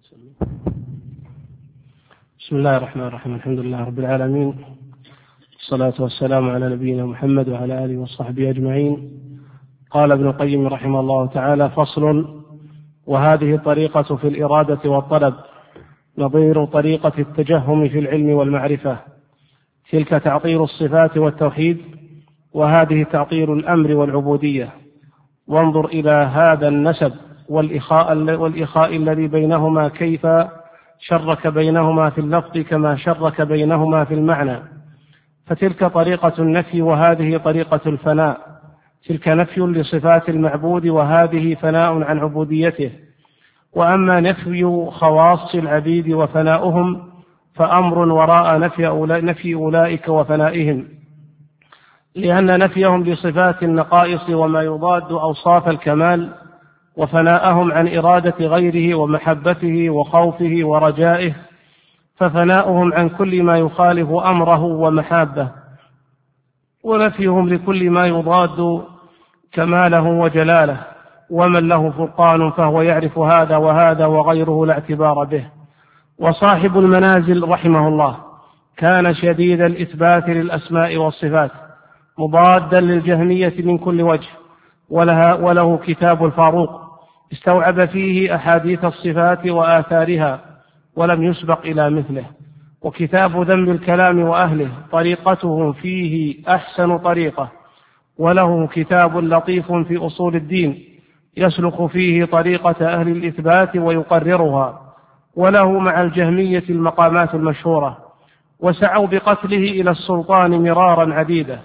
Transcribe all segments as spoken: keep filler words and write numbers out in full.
بسم الله الرحمن الرحيم. الحمد لله رب العالمين، الصلاة والسلام على نبينا محمد وعلى آله وصحبه أجمعين. قال ابن القيم رحمه الله تعالى: فصل: وهذه طريقة في الإرادة والطلب نظير طريقة التجهم في العلم والمعرفة. تلك تعطيل الصفات والتوحيد، وهذه تعطيل الأمر والعبودية. وانظر إلى هذا النسب والإخاء, والإخاء الذي بينهما، كيف شرك بينهما في اللفظ كما شرك بينهما في المعنى. فتلك طريقة النفي، وهذه طريقة الفناء. تلك نفي لصفات المعبود، وهذه فناء عن عبوديته. وأما نفي خواص العبيد وفناؤهم فأمر وراء نفي, أولا نفي أولئك وفنائهم، لأن نفيهم لصفات النقائص وما يضاد أوصاف الكمال، وفناءهم عن إرادة غيره ومحبته وخوفه ورجائه، ففناؤهم عن كل ما يخالف أمره ومحابه، ونفيهم لكل ما يضاد كماله وجلاله. ومن له فرقان فهو يعرف هذا وهذا وغيره لا اعتبار به. وصاحب المنازل رحمه الله كان شديد الإثبات للأسماء والصفات، مضادا للجهمية من كل وجه، ولها وله كتاب الفاروق استوعب فيه أحاديث الصفات وآثارها ولم يسبق إلى مثله. وكتاب ذم الكلام وأهله طريقته فيه أحسن طريقة، وله كتاب لطيف في أصول الدين يسلك فيه طريقة أهل الإثبات ويقررها، وله مع الجهمية المقامات المشهورة، وسعوا بقتله إلى السلطان مرارا عديدة،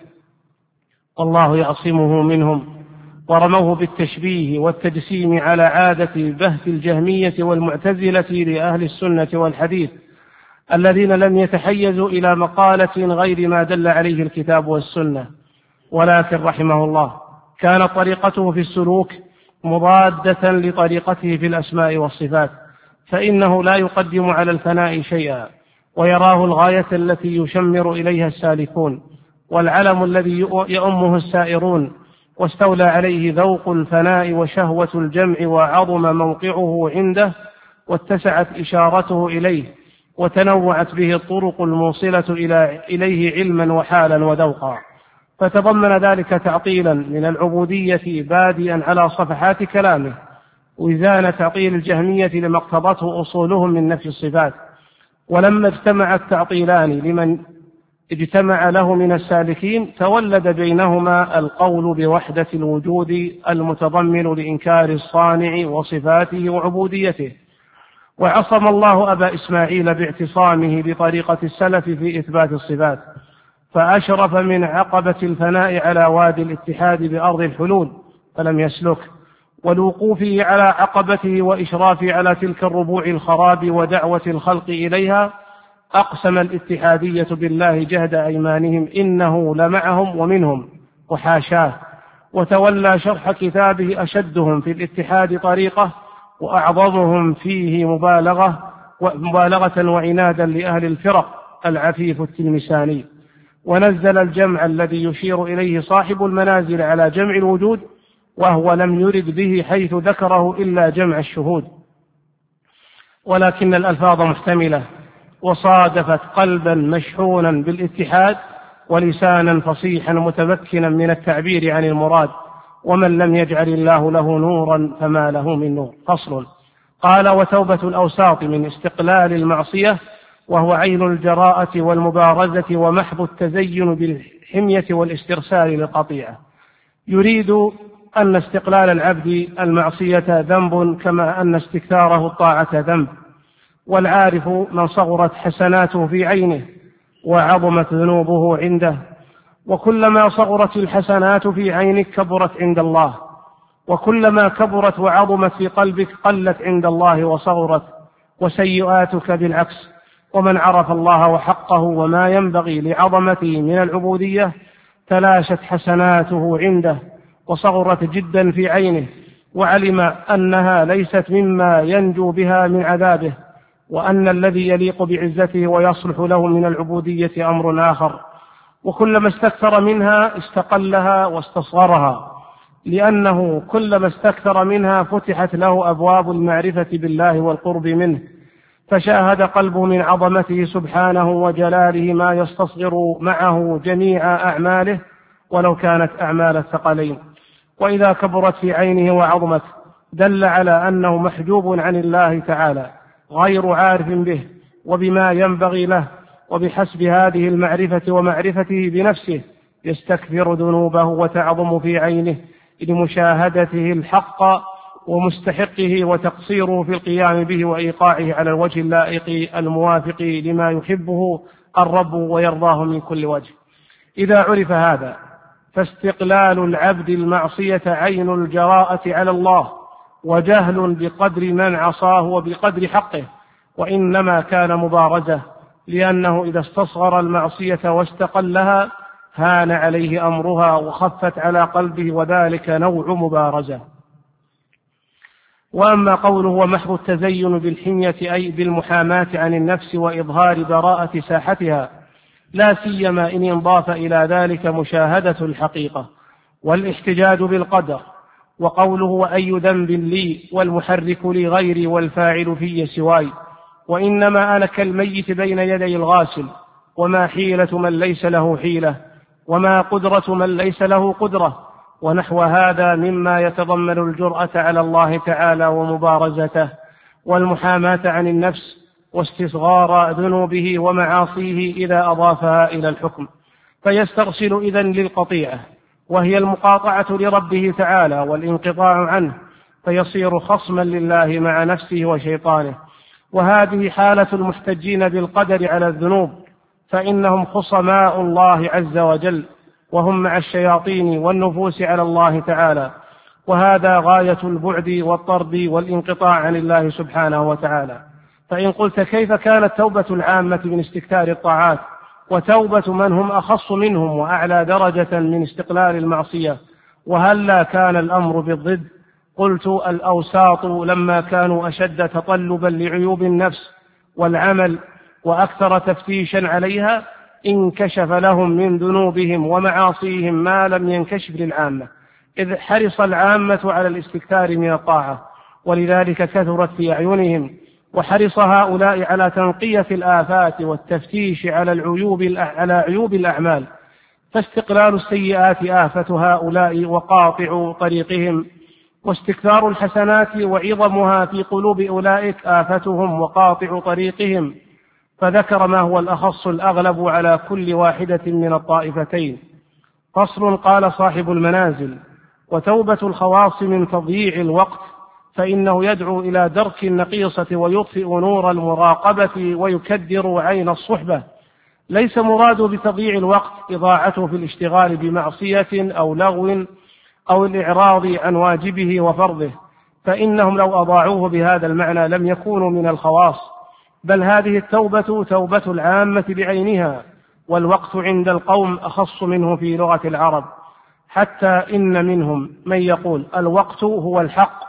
والله يعصمه منهم. ورموه بالتشبيه والتجسيم على عادة بهت الجهمية والمعتزلة لأهل السنة والحديث، الذين لم يتحيزوا إلى مقالة غير ما دل عليه الكتاب والسنة. ولكن رحمه الله كانت طريقته في السلوك مضادة لطريقته في الأسماء والصفات، فإنه لا يقدم على الفناء شيئا، ويراه الغاية التي يشمر إليها السالكون، والعلم الذي يؤمه السائرون، واستولى عليه ذوق الفناء وشهوة الجمع، وعظم موقعه عنده، واتسعت إشارته إليه، وتنوعت به الطرق الموصلة إليه علما وحالا وذوقا. فتضمن ذلك تعطيلا من العبودية بادئا على صفحات كلامه، وزان تعطيل الجهمية لما اقتضته أصولهم من نفي الصفات. ولما اجتمع التعطيلان لمن اجتمع له من السالكين، تولد بينهما القول بوحدة الوجود المتضمن لإنكار الصانع وصفاته وعبوديته. وعصم الله أبا إسماعيل باعتصامه بطريقة السلف في إثبات الصفات، فأشرف من عقبة الفناء على وادي الاتحاد بأرض الحلول فلم يسلك، والوقوفه على عقبته وإشرافه على تلك الربوع الخراب ودعوة الخلق إليها، أقسم الاتحادية بالله جهد أيمانهم إنه لمعهم ومنهم وحاشاه. وتولى شرح كتابه أشدهم في الاتحاد طريقة، وأعظمهم فيه مبالغة ومبالغة وعنادا لأهل الفرق العفيف التلمساني. ونزل الجمع الذي يشير إليه صاحب المنازل على جمع الوجود، وهو لم يرد به حيث ذكره إلا جمع الشهود، ولكن الألفاظ محتملة، وصادفت قلبا مشحونا بالاتحاد ولسانا فصيحا متمكنا من التعبير عن المراد. ومن لم يجعل الله له نورا فما له من نور. فصل. قال: وتوبة الأوساط من استقلال المعصية، وهو عين الجراءة والمبارزة ومحض التزين بالحمية والاسترسال للقطيعة. يريد أن استقلال العبد المعصية ذنب، كما أن استكثاره الطاعة ذنب. والعارف من صغرت حسناته في عينه وعظمت ذنوبه عنده، وكلما صغرت الحسنات في عينك كبرت عند الله، وكلما كبرت وعظمت في قلبك قلت عند الله وصغرت. وسيئاتك بالعكس. ومن عرف الله وحقه وما ينبغي لعظمته من العبودية تلاشت حسناته عنده وصغرت جدا في عينه، وعلم أنها ليست مما ينجو بها من عذابه، وأن الذي يليق بعزته ويصلح له من العبودية أمر آخر. وكلما استكثر منها استقلها واستصغرها، لأنه كلما استكثر منها فتحت له أبواب المعرفة بالله والقرب منه، فشاهد قلبه من عظمته سبحانه وجلاله ما يستصغر معه جميع أعماله ولو كانت أعمال الثقلين. وإذا كبرت في عينه وعظمت دل على أنه محجوب عن الله تعالى غير عارف به وبما ينبغي له، وبحسب هذه المعرفة ومعرفته بنفسه يستكثر ذنوبه وتعظم في عينه لمشاهدته الحق ومستحقه وتقصيره في القيام به وإيقاعه على الوجه اللائق الموافق لما يحبه الرب ويرضاه من كل وجه. إذا عرف هذا فاستقلال العبد المعصية عين الجراءة على الله وجهل بقدر من عصاه وبقدر حقه، وإنما كان مبارزة، لأنه إذا استصغر المعصية واستقلها هان عليه أمرها وخفت على قلبه، وذلك نوع مبارزة. وأما قوله ومحض التزين بالحمية أي بالمحاماة عن النفس وإظهار براءة ساحتها، لا سيما إن انضاف إلى ذلك مشاهدة الحقيقة والاحتجاج بالقدر. وقوله وأي ذنب لي والمحرك لي غيري والفاعل في سواي، وإنما أنا كالميت بين يدي الغاسل، وما حيلة من ليس له حيلة، وما قدرة من ليس له قدرة، ونحو هذا مما يتضمن الجرأة على الله تعالى ومبارزته والمحاماة عن النفس واستصغار ذنوبه ومعاصيه إذا أضافها إلى الحكم، فيسترسل إذن للقطيعة وهي المقاطعة لربه تعالى والانقطاع عنه، فيصير خصما لله مع نفسه وشيطانه. وهذه حالة المحتجين بالقدر على الذنوب، فإنهم خصماء الله عز وجل، وهم مع الشياطين والنفوس على الله تعالى، وهذا غاية البعد والطرد والانقطاع عن الله سبحانه وتعالى. فإن قلت كيف كانت توبة العامة من استكثار الطاعات وتوبة من هم أخص منهم وأعلى درجة من استقلال المعصية، وهلا كان الأمر بالضد؟ قلت الأوساط لما كانوا أشد تطلبا لعيوب النفس والعمل وأكثر تفتيشا عليها انكشف لهم من ذنوبهم ومعاصيهم ما لم ينكشف للعامة، إذ حرص العامة على الاستكثار من الطاعة، ولذلك كثرت في أعينهم، وحرص هؤلاء على تنقية الآفات والتفتيش على العيوب على عيوب الأعمال، فاستقلال السيئات آفة هؤلاء وقاطع طريقهم، واستكثار الحسنات وعظمها في قلوب أولئك آفتهم وقاطع طريقهم. فذكر ما هو الأخص الأغلب على كل واحدة من الطائفتين. فصل. قال صاحب المنازل: وتوبة الخواص من تضييع الوقت، فإنه يدعو إلى درك النقيصة ويطفئ نور المراقبة ويكدر عين الصحبة. ليس مراد بتضييع الوقت إضاعته في الاشتغال بمعصية أو لغو أو الإعراض عن واجبه وفرضه، فإنهم لو أضاعوه بهذا المعنى لم يكونوا من الخواص، بل هذه التوبة توبة العامة بعينها، والوقت عند القوم أخص منه في لغة العرب، حتى إن منهم من يقول الوقت هو الحق،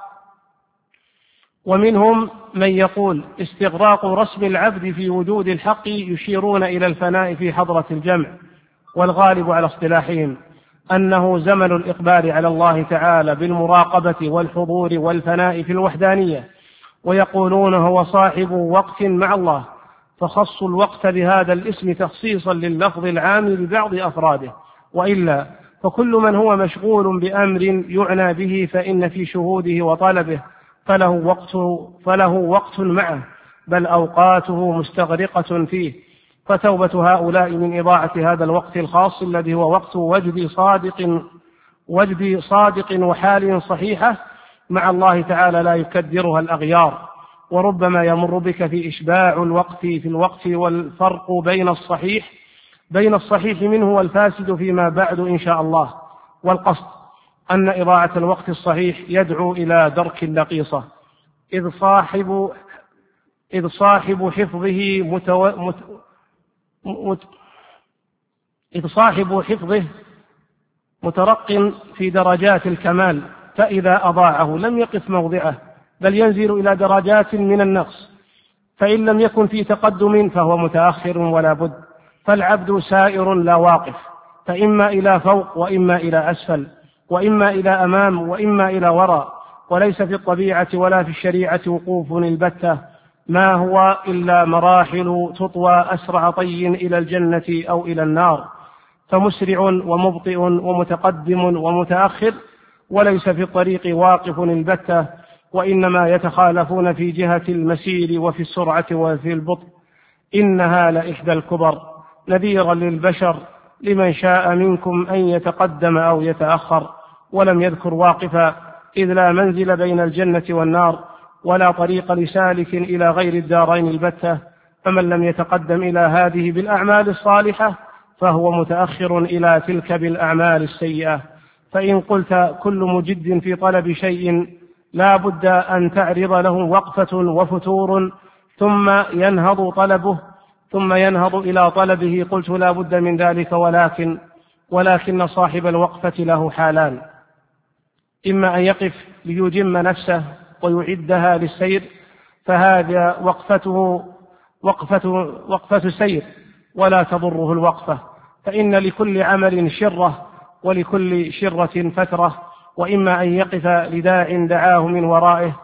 ومنهم من يقول استغراق رسم العبد في وجود الحق، يشيرون إلى الفناء في حضرة الجمع، والغالب على اصطلاحهم أنه زمن الإقبال على الله تعالى بالمراقبة والحضور والفناء في الوحدانية، ويقولون هو صاحب وقت مع الله، فخصوا الوقت بهذا الاسم تخصيصا لللفظ العام لبعض أفراده، وإلا فكل من هو مشغول بأمر يعنى به فإن في شهوده وطلبه فله وقت, فله وقت معه، بل أوقاته مستغرقة فيه. فتوبة هؤلاء من إضاعة هذا الوقت الخاص الذي هو وقت وجد صادق, وجد صادق وحال صحيحة مع الله تعالى لا يكدرها الأغيار، وربما يمر بك في إشباع الوقت في الوقت والفرق بين الصحيح بين الصحيح منه والفاسد فيما بعد إن شاء الله. والقصد أن إضاعة الوقت الصحيح يدعو إلى درك النقيصة، إذ صاحب إذ صاحب حفظه متو... مت... مت... إذ صاحب حفظه مترق في درجات الكمال، فإذا أضاعه لم يقف موضعه بل ينزل إلى درجات من النقص، فإن لم يكن في تقدم فهو متأخر ولا بد، فالعبد سائر لا واقف، فإما إلى فوق وإما إلى أسفل، وإما إلى أمام وإما إلى وراء، وليس في الطبيعة ولا في الشريعة وقوف البتة، ما هو إلا مراحل تطوى أسرع طي إلى الجنة أو إلى النار، فمسرع ومبطئ ومتقدم ومتأخر، وليس في الطريق واقف البتة، وإنما يتخالفون في جهة المسير وفي السرعة وفي البطء. إنها لإحدى الكبر نذيرا للبشر لمن شاء منكم أن يتقدم أو يتأخر، ولم يذكر واقفا، إذ لا منزل بين الجنة والنار ولا طريق لسالك إلى غير الدارين البتة، فمن لم يتقدم إلى هذه بالأعمال الصالحة فهو متأخر إلى تلك بالأعمال السيئة. فإن قلت كل مجد في طلب شيء لا بد أن تعرض له وقفة وفتور ثم ينهض طلبه ثم ينهض إلى طلبه، قلت لا بد من ذلك، ولكن ولكن صاحب الوقفة له حالان: إما أن يقف ليجم نفسه ويعدها للسير، فهذا وقفته وقفة, وقفة سير ولا تضره الوقفة، فإن لكل عمل شرة ولكل شرة فترة. وإما أن يقف لداع دعاه من ورائه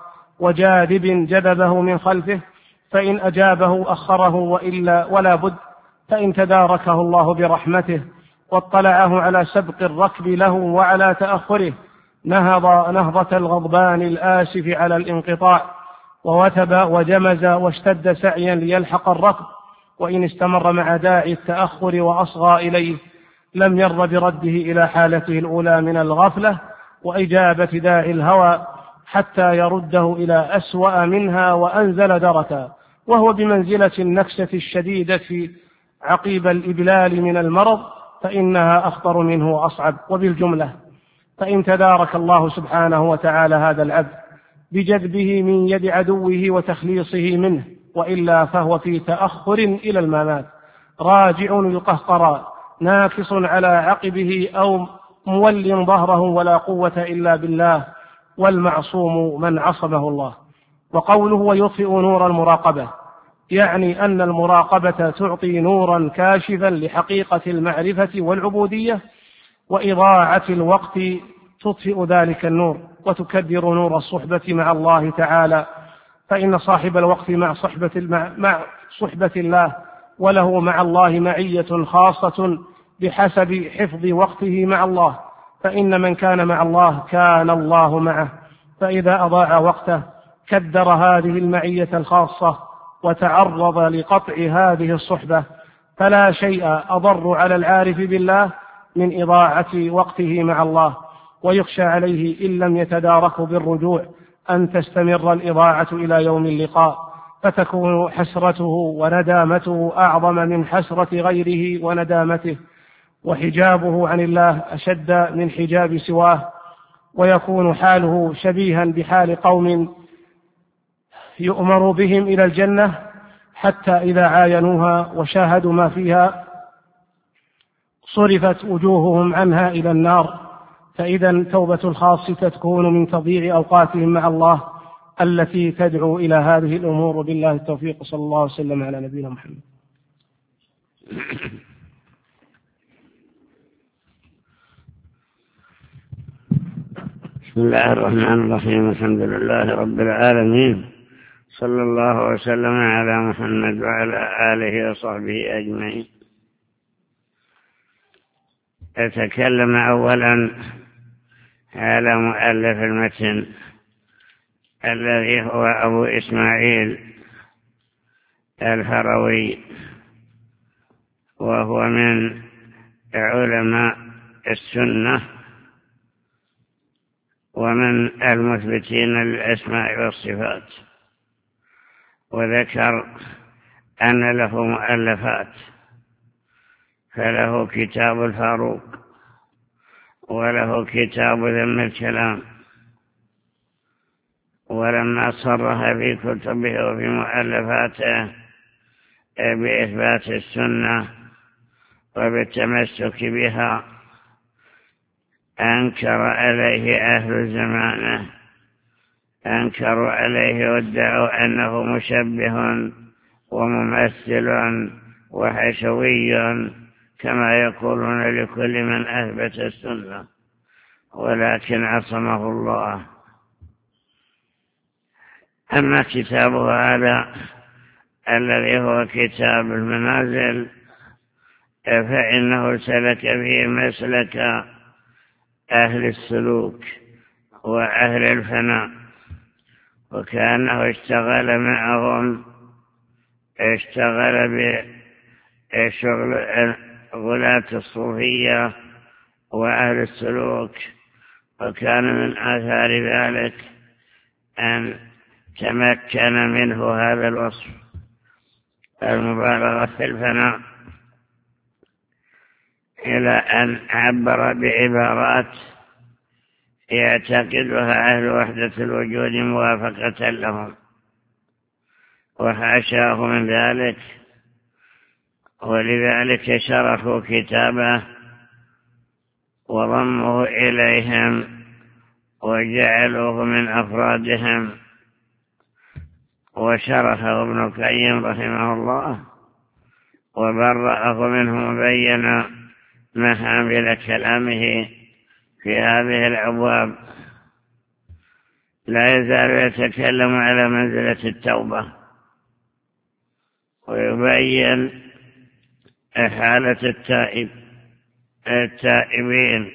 وجاذب جذبه من خلفه، فإن أجابه أخره وإلا ولا بد، فإن تداركه الله برحمته واطلعه على سبق الركب له وعلى تأخره نهض نهضة الغضبان الآسف على الانقطاع، ووثب وجمز واشتد سعيا ليلحق الركب. وإن استمر مع داعي التأخر وأصغى إليه لم ير برده إلى حالته الأولى من الغفلة وإجابة داعي الهوى حتى يرده إلى أسوأ منها وأنزل دركا، وهو بمنزلة النكسة الشديدة عقيب الإبلال من المرض، فإنها أخطر منه وأصعب. وبالجملة فإن تدارك الله سبحانه وتعالى هذا العبد بجذبه من يد عدوه وتخليصه منه، وإلا فهو في تأخر إلى الممات، راجع القهقرى ناكص على عقبه أو مول ظهره، ولا قوة إلا بالله، والمعصوم من عصمه الله. وقوله ويطفئ نور المراقبة يعني أن المراقبة تعطي نورا كاشفا لحقيقة المعرفة والعبودية، وإضاعة الوقت تطفئ ذلك النور وتكدر نور الصحبة مع الله تعالى، فإن صاحب الوقت مع صحبة, مع صحبة الله وله مع الله معية خاصة بحسب حفظ وقته مع الله، فإن من كان مع الله كان الله معه، فإذا أضاع وقته كدر هذه المعية الخاصة وتعرض لقطع هذه الصحبة، فلا شيء أضر على العارف بالله من إضاعة وقته مع الله، ويخشى عليه إن لم يتداركه بالرجوع أن تستمر الإضاعة إلى يوم اللقاء، فتكون حسرته وندامته أعظم من حسرة غيره وندامته، وحجابه عن الله أشد من حجاب سواه، ويكون حاله شبيها بحال قوم يؤمر بهم إلى الجنة حتى إذا عاينوها وشاهدوا ما فيها صرفت وجوههم عنها إلى النار. فإذا توبة الخاص تكون من تضييع أوقاتهم مع الله التي تدعو إلى هذه الأمور. بالله التوفيق، صلى الله عليه وسلم على نبينا محمد. بسم الله الرحمن الرحيم. الحمد لله رب العالمين، صلى الله وسلم على محمد وعلى آله وصحبه أجمعين. أتكلم أولا على مؤلف المتن الذي هو أبو إسماعيل الهروي، وهو من علماء السنة ومن المثبتين للأسماء والصفات، وذكر أن له مؤلفات، فله كتاب الفاروق، وله كتاب ذم الكلام، ولما صرح في كتبه وفي مؤلفاته بإثبات السنة وبالتمسك بها أنكر عليه أهل زمانه، أنكروا عليه وادعوا أنه مشبه وممثل وحشوي كما يقولون لكل من أثبت السنة، ولكن عصمه الله. أما كتابه هذا الذي هو كتاب المنازل فإنه سلك فيه مسلك أهل السلوك وأهل الفناء، وكأنه اشتغل معهم اشتغل بشغل غلاة الصوفية وأهل السلوك، وكان من آثار ذلك أن تمكن منه هذا الوصف المبالغة في الفناء، إلى أن عبر بعبارات يعتقدها أهل وحدة الوجود موافقة لهم، وحاشاه من ذلك، ولذلك شرحوا كتابه وضموه إليهم وجعلوه من أفرادهم. وشرحه ابن القيم رحمه الله وبرأه منه مبين محامل كلامه في هذه الأبواب. لا يزال يتكلم على منزلة التوبة ويبين حالة التائب التائبين،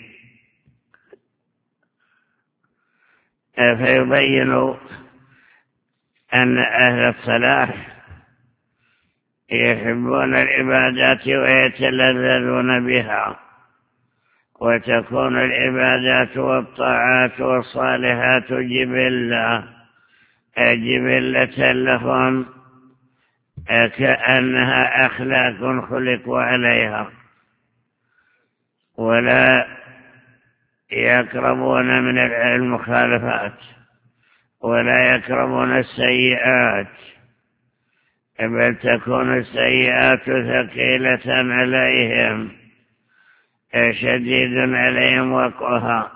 فيبين أن أهل الصلاح يحبون العبادات ويتلذذون بها، وتكون العبادات والطاعات والصالحات جبلة جبلة لهم، كأنها أخلاق خلقوا عليها، ولا يقربون من المخالفات ولا يقربون السيئات، بل تكون السيئات ثقيلة عليهم شديد عليهم وقعها.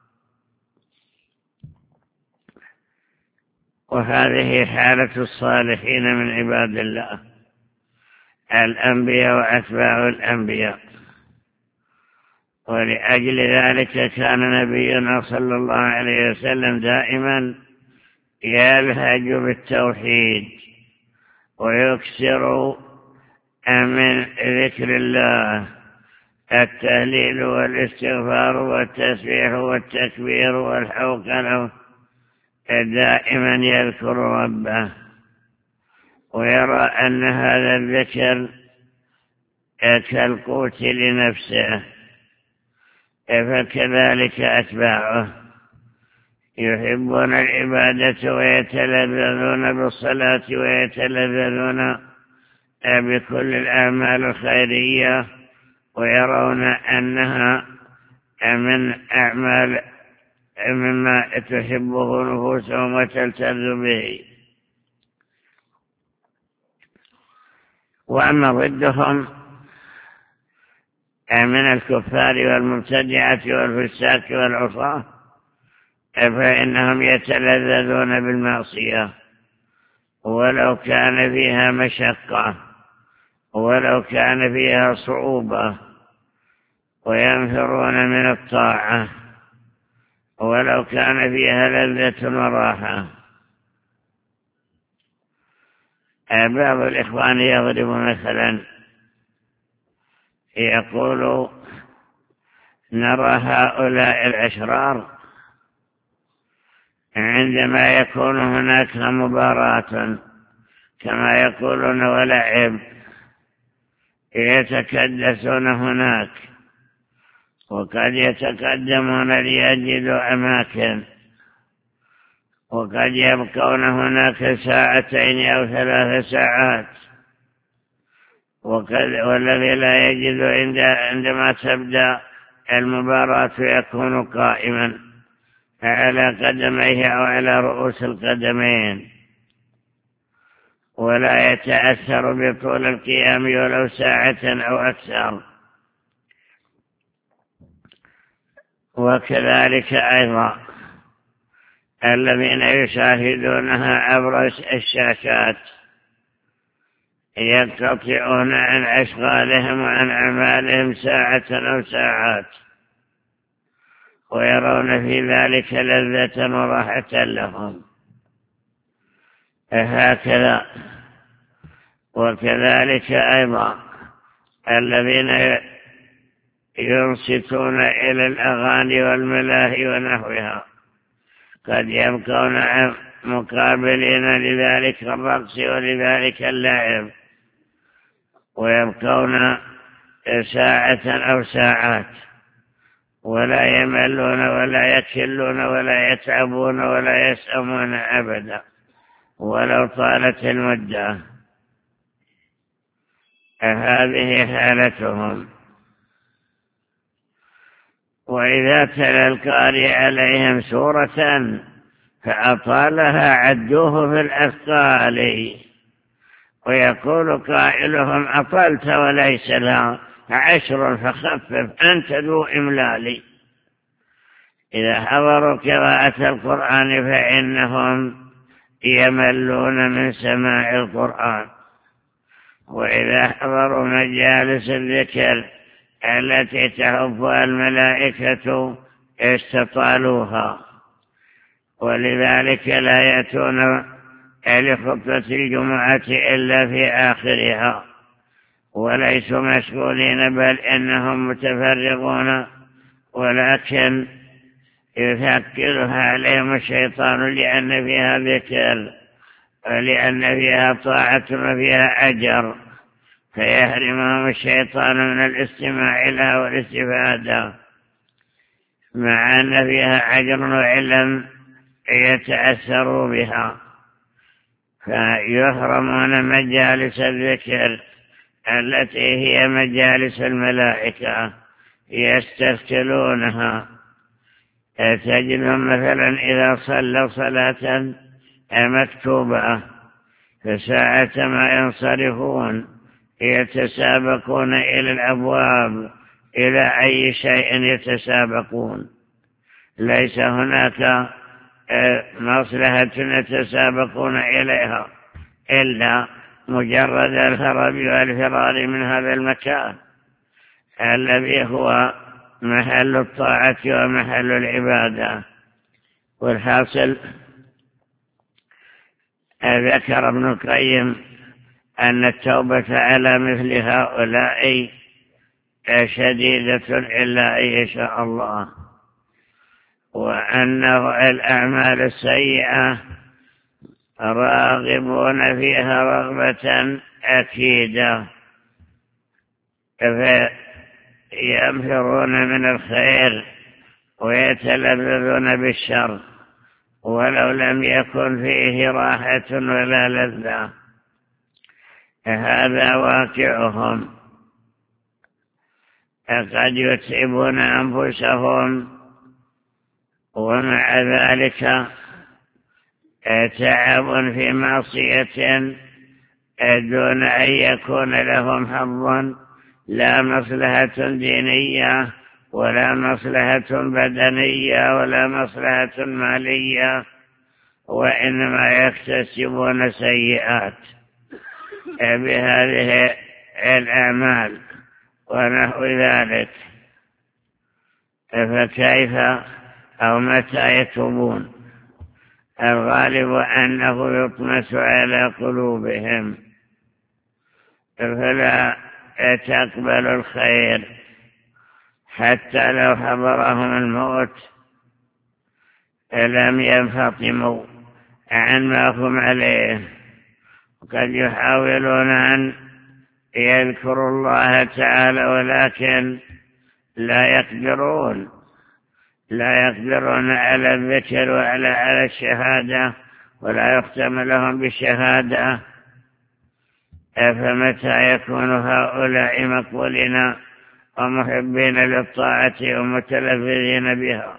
وهذه حالة الصالحين من عباد الله الأنبياء وأتباع الأنبياء. ولأجل ذلك كان نبينا صلى الله عليه وسلم دائما يلهج بالتوحيد ويكثر من ذكر الله، التهليل والاستغفار والتسبيح والتكبير والحوقلة، دائما يذكر ربه ويرى أن هذا الذكر كالقوت لنفسه، فكذلك أتباعه يحبون العبادة ويتلذذون بالصلاة ويتلذذون بكل الأعمال الخيرية، ويرون أنها من أعمال مما تحبه نفوسهم وتلتذ به. وأما ضدهم من الكفار والمبتدعة والفساق والعصاة فإنهم يتلذذون بالمعصية ولو كان فيها مشقة ولو كان فيها صعوبة، وينفرون من الطاعة ولو كان فيها لذة وراحة. بعض الإخوان يضرب مثلا يقول: نرى هؤلاء الأشرار عندما يكون هناك مباراة كما يقولون ولعب يتكدسون هناك، وقد يتقدمون ليجدوا أماكن، وقد يبقون هناك ساعتين أو ثلاث ساعات، والذي لا يجد عندما تبدأ المباراة يكون قائما على قدميه أو على رؤوس القدمين، ولا يتأثر بطول القيام ولو ساعة أو أكثر. وكذلك أيضا الذين يشاهدونها عبر الشاشات ينقطعون عن أشغالهم وعن أعمالهم ساعة أو ساعات، ويرون في ذلك لذة وراحة لهم. هكذا وكذلك أيضا الذين ينصتون إلى الأغاني والملاهي ونحوها قد يبقون مقابلين لذلك الرقص ولذلك اللعب، ويبقون ساعة أو ساعات ولا يملون ولا يكلون ولا يتعبون ولا يسأمون أبدا ولو طالت المدة. هذه حالتهم. وإذا تلا القارئ عليهم سورة فأطالها عدوه في الأثقال، ويقول قائلهم أطلت وليس لها عشر فخفف أنت ذو إملال. إذا حضروا قراءة القرآن فإنهم يملون من سماع القرآن، وإذا حضروا مجالس الذكر التي تحفها الملائكة استطالوها، ولذلك لا يأتون لخطبة الجمعة إلا في آخرها، وليسوا مشغولين بل إنهم متفرغون، ولكن يثقلها عليهم الشيطان لأن فيها ذكر ولأن فيها طاعة وفيها أجر، فيحرمهم الشيطان من الاستماع لها والاستفادة، مع أن فيها أجر وإن لم يتأثروا بها، فيحرمون مجالس الذكر التي هي مجالس الملائكة يستثقلونها. تجدهم مثلا إذا صلوا صلاة مكتوبة فساعة ما ينصرفون يتسابقون إلى الأبواب، إلى أي شيء يتسابقون، ليس هناك مصلحة يتسابقون إليها إلا مجرد الهرب والفرار من هذا المكان الذي هو محل الطاعة ومحل العبادة. والحاصل ذكر ابن القيم أن التوبة على مثل هؤلاء شديدة إلا أن يشاء الله، وأنه الأعمال السيئة راغبون فيها رغبة أكيدة، فينفرون من الخير ويتلذذون بالشر ولو لم يكن فيه راحة ولا لذة. هذا واقعهم. قد يتعبون أنفسهم ومع ذلك تعب في معصية دون أن يكون لهم حظ، لا مصلحة دينية ولا مصلحة بدنية ولا مصلحة مالية، وإنما يكتسبون سيئات بهذه الأعمال ونحو ذلك. فكيف أو متى يتوبون؟ الغالب أنه يطمس على قلوبهم فلا تقبل الخير حتى لو حضرهم الموت لم ينفطموا عن ما هم عليه. وقد يحاولون أن يذكروا الله تعالى ولكن لا يقدرون لا يقدرون على الذكر وعلى على الشهادة، ولا يختم لهم بالشهادة. فمتى يكون هؤلاء مقبولين ومحبين للطاعة ومتلذذين بها؟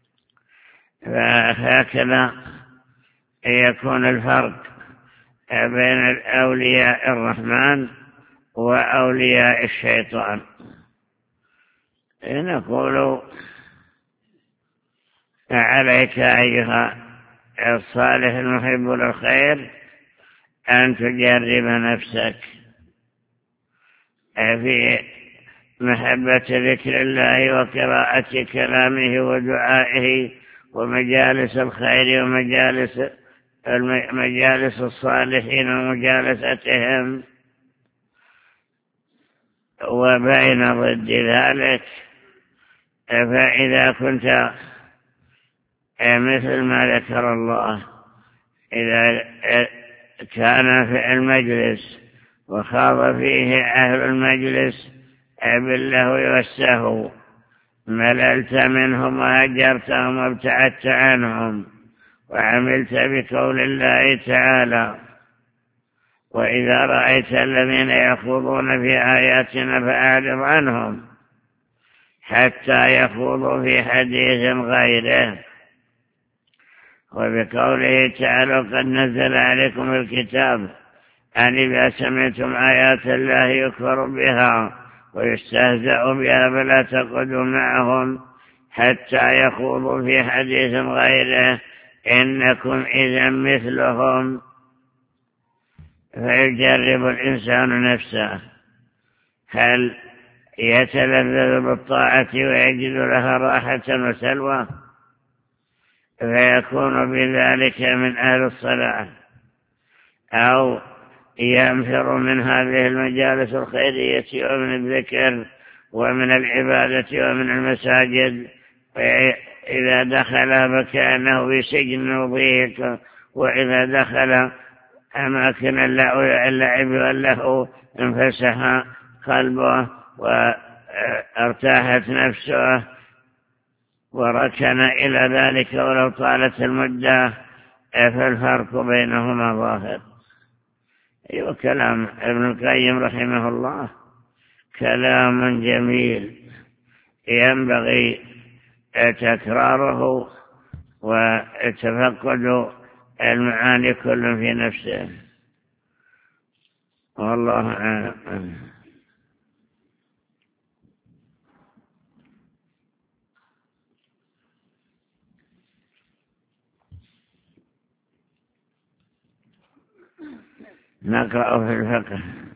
فهكذا يكون الفرق بين أولياء الرحمن وأولياء الشيطان. نقول عليك أيها الصالح المحب للخير أن تجرب نفسك في محبة ذكر الله وقراءة كلامه ودعائه ومجالس الخير ومجالس مجالس الصالحين ومجالستهم. وبين ضد ذلك فإذا كنت مثل ما ذكر الله، إذا كان في المجلس وخاض فيه أهل المجلس باللهو والسهو مللت منهم وهجرتهم وابتعدت عنهم وعملت بقول الله تعالى: وإذا رأيت الذين يخوضون في آياتنا فأعرض عنهم حتى يخوضوا في حديث غيره. وبقوله تعالى: قد نزل عليكم الكتاب أن إذا سمعتم آيات الله يكفر بها ويستهزأ بها فلا تقعدوا معهم حتى يخوضوا في حديث غيره إنكم إذا مثلهم. فيجرب الإنسان نفسه، هل يتلذذ بالطاعة ويجد لها راحة وسلوى فيكون بذلك من أهل الصلاة، أو ينفر من هذه المجالس الخيرية ومن الذكر ومن العبادة ومن المساجد، إذا دخل فكأنه في سجن ضيق، وإذا دخل أماكن اللعب واللهو انفسح قلبه وارتاحت نفسه وركن إلى ذلك ولو طالت المدة، فالفرق بينهما ظاهر. أيوة، كلام ابن القيم رحمه الله كلام جميل ينبغي تكراره وتفقد المعاني كل في نفسه، والله أعلم. نقرأ في الفقه.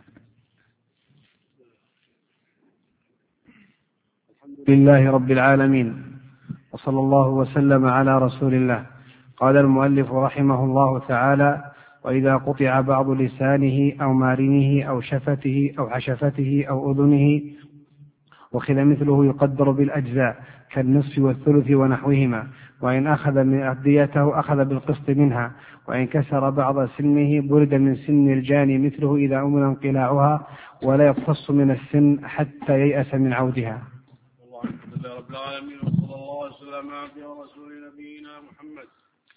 الحمد لله رب العالمين، وصلى الله وسلم على رسول الله. قال المؤلف رحمه الله تعالى: وإذا قطع بعض لسانه أو مارنه أو شفته أو حشفته أو أذنه وخذ مثله يقدر بالأجزاء كالنصف والثلث ونحوهما، وإن أخذ من أديته أخذ بالقسط منها، وإن كسر بعض سنه برد من سن الجاني مثله إذا أمن انقلاعها، ولا يقتص من السن حتى ييأس من عودها. الله الحمد لله رب العالمين، وصلى الله وسلم على عبده ورسوله نبينا محمد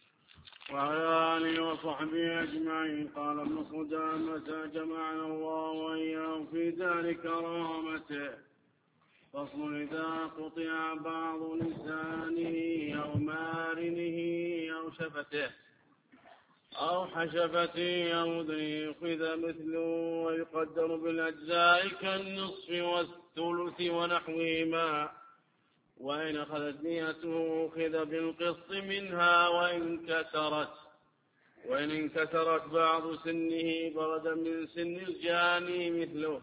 وعلى آله وصحبه أجمعين. قال ابن قدامة جمعنا الله وإياه في دار كرامته: فصل: إذا قطع بعض لسانه أو مارنه أو شفته أو حشفته أو أذنه أخذ مثله ويقدر بالأجزاء كالنصف والثلث ونحوهما، وإن أخذت نيته أخذ بالقسط منها، وإن كسرت وإن انكسرت بعض سنه برد من سن الجاني مثله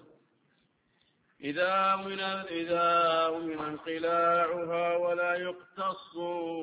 إذا من إذا من انقلاعها، ولا يقتص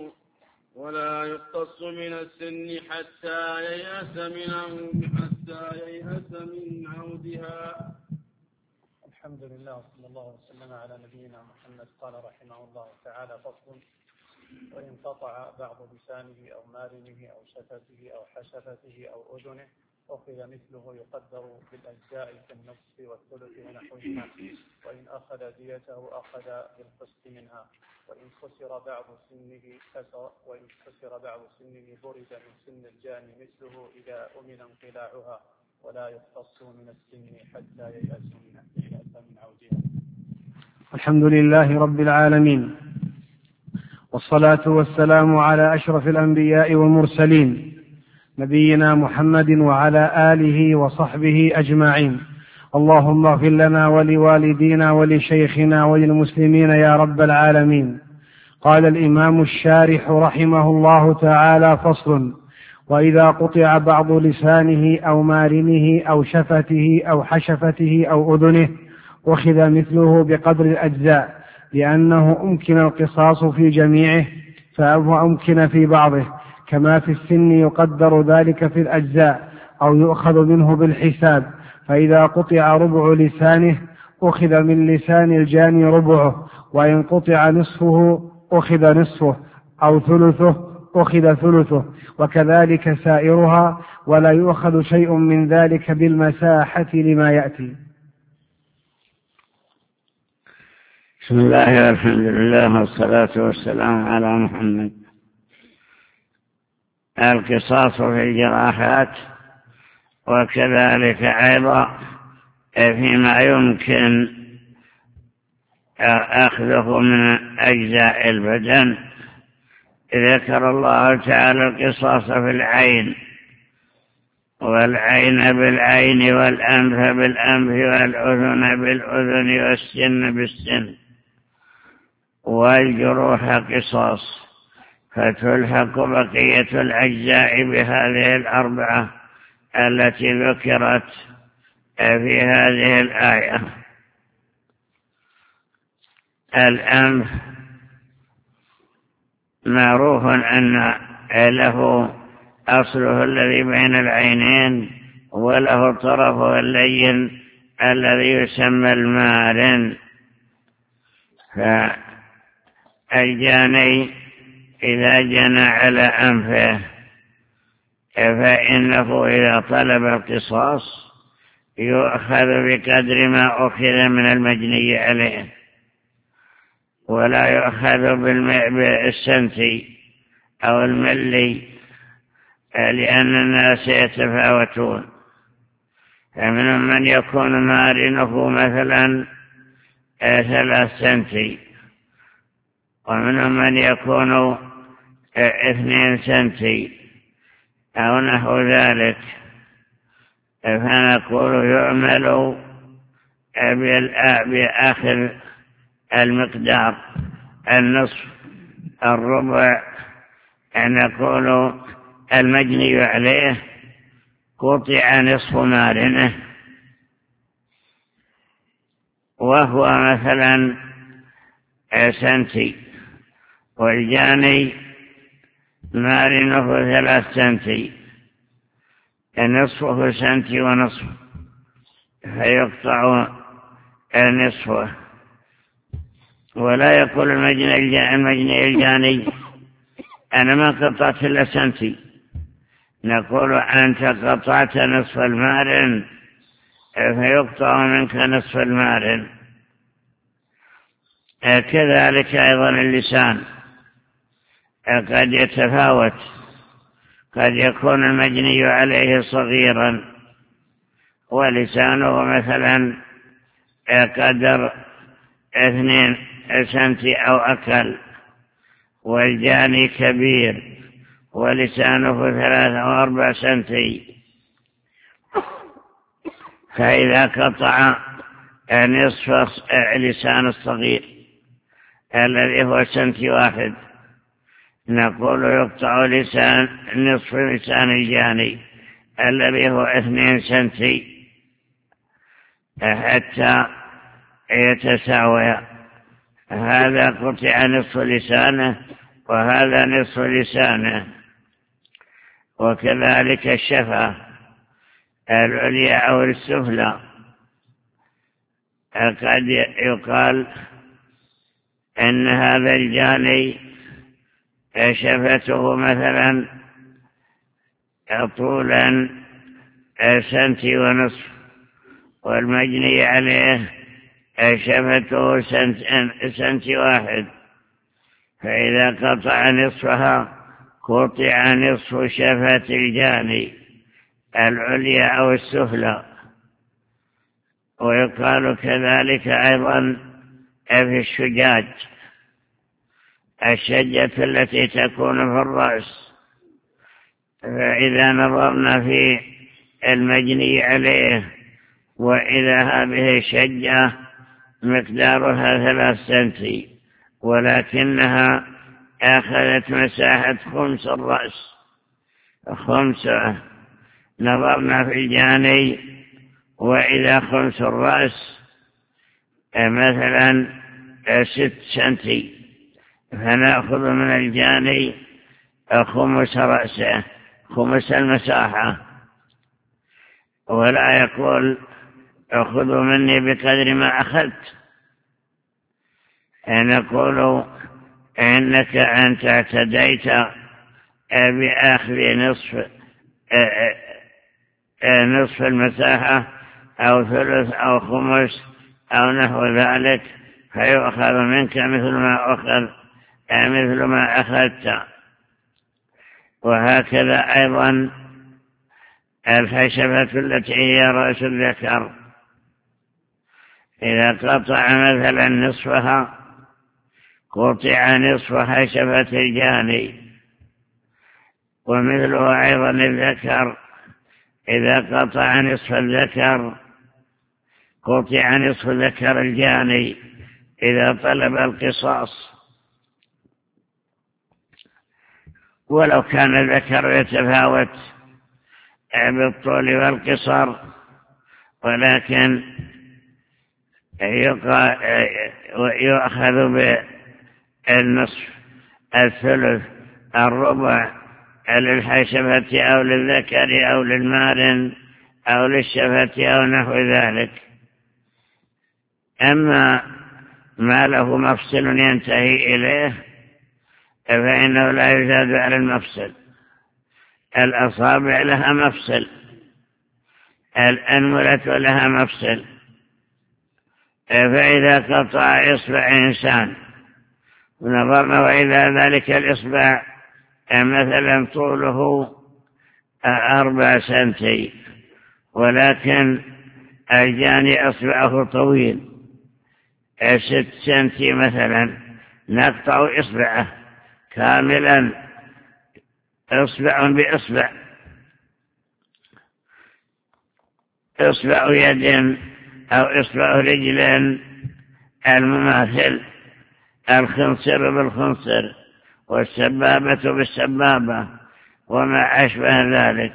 ولا يقتص من السن حتى ييأس من حتى ييأس من عودها. الحمد لله، وصلى الله وسلم على نبينا محمد. قال رحمه الله تعالى: فصل: وإن قطع بعض لسانه أو مارنه أو شفته أو حشفته أو أذنه أخذ مثله يقدر بالأجزاء كالنصف والثلث ونحوهما، وإن أخذ ديته أخذ بالقسط منها، وإن كسر بعض سنه كسر وإن كسر بعض سنه برد من سن الجاني مثله إذا أمن انقلاعها، ولا يقتص من السن حتى ييأس من عودها. الحمد لله رب العالمين، والصلاة والسلام على أشرف الأنبياء والمرسلين نبينا محمد وعلى آله وصحبه أجمعين. اللهم اغفر لنا ولوالدينا ولشيخنا وللمسلمين يا رب العالمين. قال الإمام الشارح رحمه الله تعالى: فصل: وإذا قطع بعض لسانه أو مارنه أو شفته أو حشفته أو أذنه أخذ مثله بقدر الأجزاء، لأنه أمكن القصاص في جميعه فأمكن في بعضه، كما في السن يقدر ذلك في الأجزاء أو يؤخذ منه بالحساب. فإذا قطع ربع لسانه أخذ من لسان الجاني ربعه، وإن قطع نصفه أخذ نصفه، أو ثلثه أخذ ثلثه، وكذلك سائرها، ولا يؤخذ شيء من ذلك بالمساحة لما يأتي. بسم الله والحمد لله والصلاة والسلام على محمد. القصاص في الجراحات، وكذلك أيضا فيما يمكن أخذه من أجزاء البدن. ذكر الله تعالى القصاص في العين، والعين بالعين، والأنف بالأنف، والأذن بالأذن، والسن بالسن، والجروح قصاص، فتلحق بقية الأجزاء بهذه الأربعة التي ذكرت في هذه الآية. الأنف معروف أن له أصله الذي بين العينين، وله طرفه اللين الذي يسمى المارن. فالجاني إذا جنى على أنفه فإنه إذا طلب القصاص يؤخذ بقدر ما أخذ من المجني عليه، ولا يؤخذ بالسنتي أو الملي، لأن الناس يتفاوتون. فمنهم من يكون مارنه مثلا ثلاث سنتي، ومنهم من يكون اثنين سنتي أو نحو ذلك. فنقول يعمل بآخر المقدار، النصف، الربع. نقول المجني عليه قطع نصف مارنه، وهو مثلا سنتي، والجاني مارنه ثلاث سنتي، نصفه سنتي ونصف، فيقطع نصفه. ولا يقول المجني الجاني أنا ما قطعت إلا سنتي، نقول أنت قطعت نصف المارن، فيقطع منك نصف المارن. كذلك أيضا اللسان قد يتفاوت، قد يكون المجني عليه صغيرا ولسانه مثلا قدر اثنين سنتي أو أقل، والجاني كبير ولسانه ثلاثة أو أربع سنتي. فإذا قطع نصف لسان الصغير الذي هو سنتي واحد، نقول يقطع لسان نصف لسان الجاني الذي هو اثنين سنتي حتى يتساوي. هذا قطع نصف لسانه وهذا نصف لسانه. وكذلك الشفة العليا أو السفلى، قد يقال أن هذا الجاني شفته مثلا طولا سنتي ونصف، والمجني عليه شفته سنتي واحد، فإذا قطع نصفها قطع نصف شفة الجاني العليا أو السفلى. ويقال كذلك أيضا في الشجاج، الشجة التي تكون في الرأس، فإذا نظرنا في المجني عليه وإذا هذه الشجة مقدارها ثلاث سنتي، ولكنها أخذت مساحة خمس الرأس، خمسة. نظرنا في الجاني وإذا خمس الرأس مثلا ست سنتي فنأخذ من الجاني خمس رأسه، خمس المساحة، ولا يقول أخذوا مني بقدر ما أخذت. نقول إنك أنت اعتديت بأخذ نصف نصف المساحة أو ثلث أو خمس أو نحو ذلك، فيؤخذ منك مثل ما أخذ مثل ما أخذت. وهكذا أيضا الخشبة التي هي رأس الذكر، إذا قطع مثلا نصفها قطع نصف خشبة الجاني. ومثله أيضا الذكر، إذا قطع نصف الذكر قطع نصف ذكر الجاني إذا طلب القصاص. ولو كان الذكر يتفاوت بالطول والقصر، ولكن يؤخذ بالنصف، الثلث، الربع للحشفة أو للذكر أو للمارن أو للشفة أو نحو ذلك. أما ما له مفصل ينتهي إليه فإنه لا يزاد على المفصل. الأصابع لها مفصل، الأنملة لها مفصل، فإذا قطع إصبع إنسان ونظرنا وإذا ذلك الإصبع مثلا طوله أربع سنتي، ولكن الجاني أصبعه طويل ست سنتي مثلا، نقطع إصبعه كاملا إصبع بإصبع، إصبع يد أو إصبع رجل المماثل، الخنصر بالخنصر والسبابة بالسبابة وما أشبه ذلك.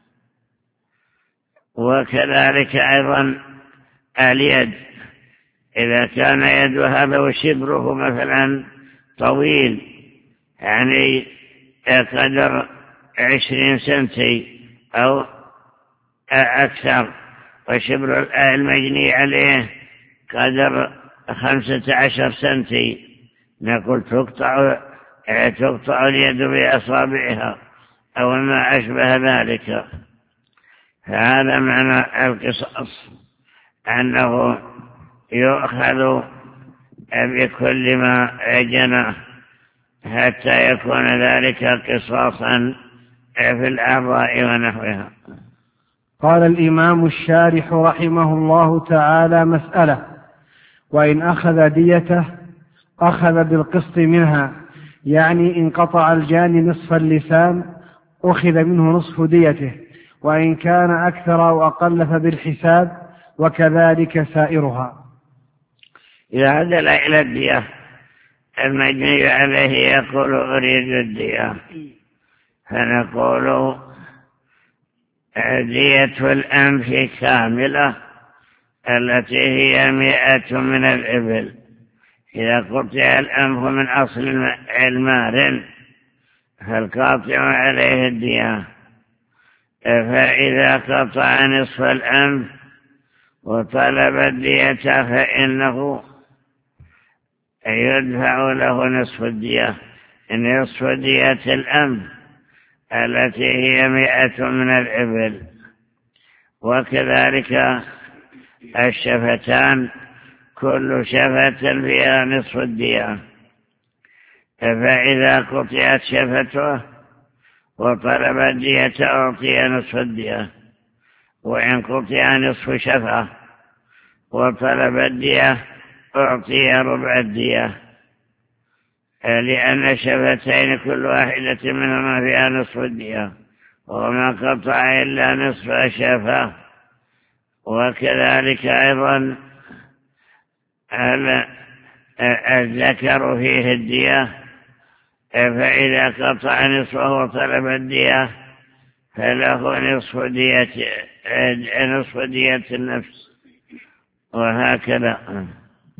وكذلك أيضا اليد، إذا كان يد هذا وشبره مثلا طويل، يعني قدر عشرين سنتي أو أكثر، وشبر المجني عليه قدر خمسة عشر سنتي، نقول تقطع تقطع اليد بأصابعها أو ما أشبه ذلك. هذا معنى القصاص، أنه يؤخذ بكل ما جنى حتى يكون ذلك قصاصا في الأعضاء ونحوها. قال الإمام الشارح رحمه الله تعالى: مسألة: وإن أخذ ديته أخذ بالقسط منها، يعني إن قطع الجاني نصف اللسان أخذ منه نصف ديته، وإن كان أكثر أو أقل فبالحساب، وكذلك سائرها. إذا عدل إلى الدية المجني عليه يقول أريد الدية، فنقول دية الأنف كاملة التي هي مئة من الإبل. إذا قطع الأنف من أصل المارن فالقاطع عليه الدية، فإذا قطع نصف الأنف وطلب الدية فإنه يدفع له نصف الدية، نصف دية الأنف التي هي مئة من الإبل. وكذلك الشفتان، كل شفة فيها نصف الدية، فإذا قطعت شفته وطلب الدية أعطي نصف الدية، وإن قطع نصف شفة وطلب الدية أعطي ربع الدية، لأن الشفتين كل واحدة منهما فيها نصف الدية، وما قطع إلا نصف شفة. وكذلك أيضا الذكر فيه الدية، فإذا قطع نصفه وطلب الدية فله نصف دية نصف دية النفس، وهكذا.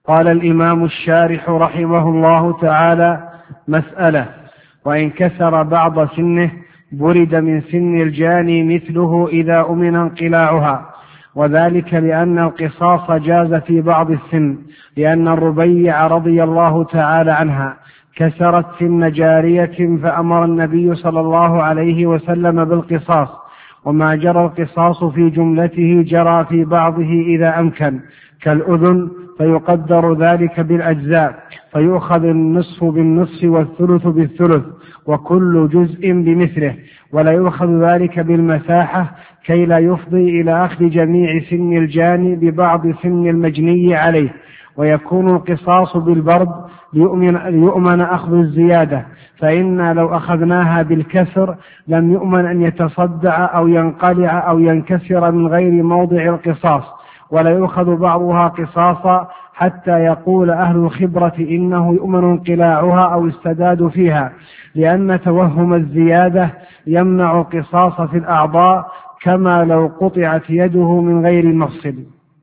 قال الإمام الشارح رحمه الله تعالى: مسألة: وإن كسر بعض سنه برد من سن الجاني مثله إذا أمن انقلاعها، وذلك لأن القصاص جاز في بعض السن، لأن الربيع رضي الله تعالى عنها كسرت سن جارية فأمر النبي صلى الله عليه وسلم بالقصاص، وما جرى القصاص في جملته جرى في بعضه إذا أمكن، كالأذن، فيقدر ذلك بالأجزاء، فيؤخذ النصف بالنصف والثلث بالثلث وكل جزء بمثله، ولا يؤخذ ذلك بالمساحة كي لا يفضي إلى أخذ جميع سن الجاني ببعض سن المجني عليه، ويكون القصاص بالبرد ليؤمن, ليؤمن أخذ الزيادة، فإنا لو أخذناها بالكسر لم يؤمن أن يتصدع أو ينقلع أو ينكسر من غير موضع القصاص، ولا يؤخذ بعضها قصاصا حتى يقول أهل الخبرة إنه يؤمن انقلاعها أو السداد فيها، لأن توهم الزيادة يمنع القصاص في الأعضاء كما لو قطعت يده من غير مفصل.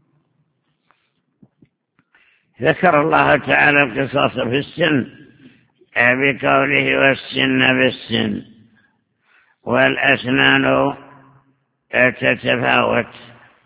ذكر الله تعالى القصاص في السن بقوله: والسن بالسن، والأسنان تتفاوت.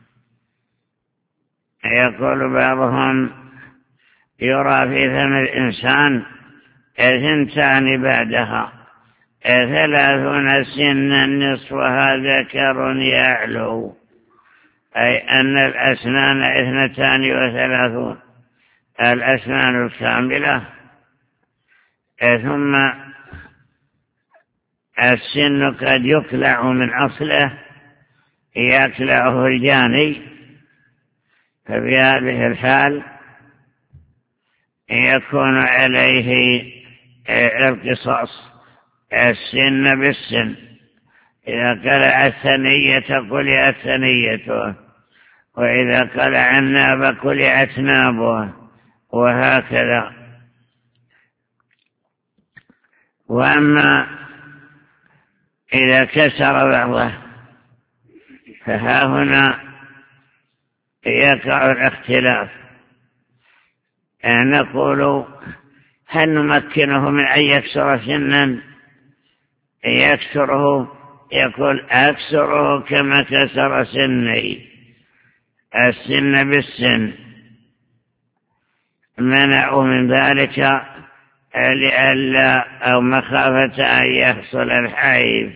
يقول بعضهم: يرى في فم الإنسان ثنتان بعدها ثلاثون سنا نصفها ذكر يعلو، أي أن الأسنان اثنتان وثلاثون، الأسنان الكاملة، ثم السن قد يكلع من أصله يكلعه الجاني، ففي هذه الحال يكون عليه القصاص السن بالسن. إذا كلع الثنية كلعت ثنيته، وإذا كلع الناب كلعت نابه، وهكذا. وأما إذا كسر بعضه فها هنا يقع الاختلاف. نقول: هل نمكنه من أن يكسر سنا يكسره؟ يقول: أكسره كما كسر سني، السن بالسن. منعوا من ذلك لئلا أو مخافة أن يحصل الحيف،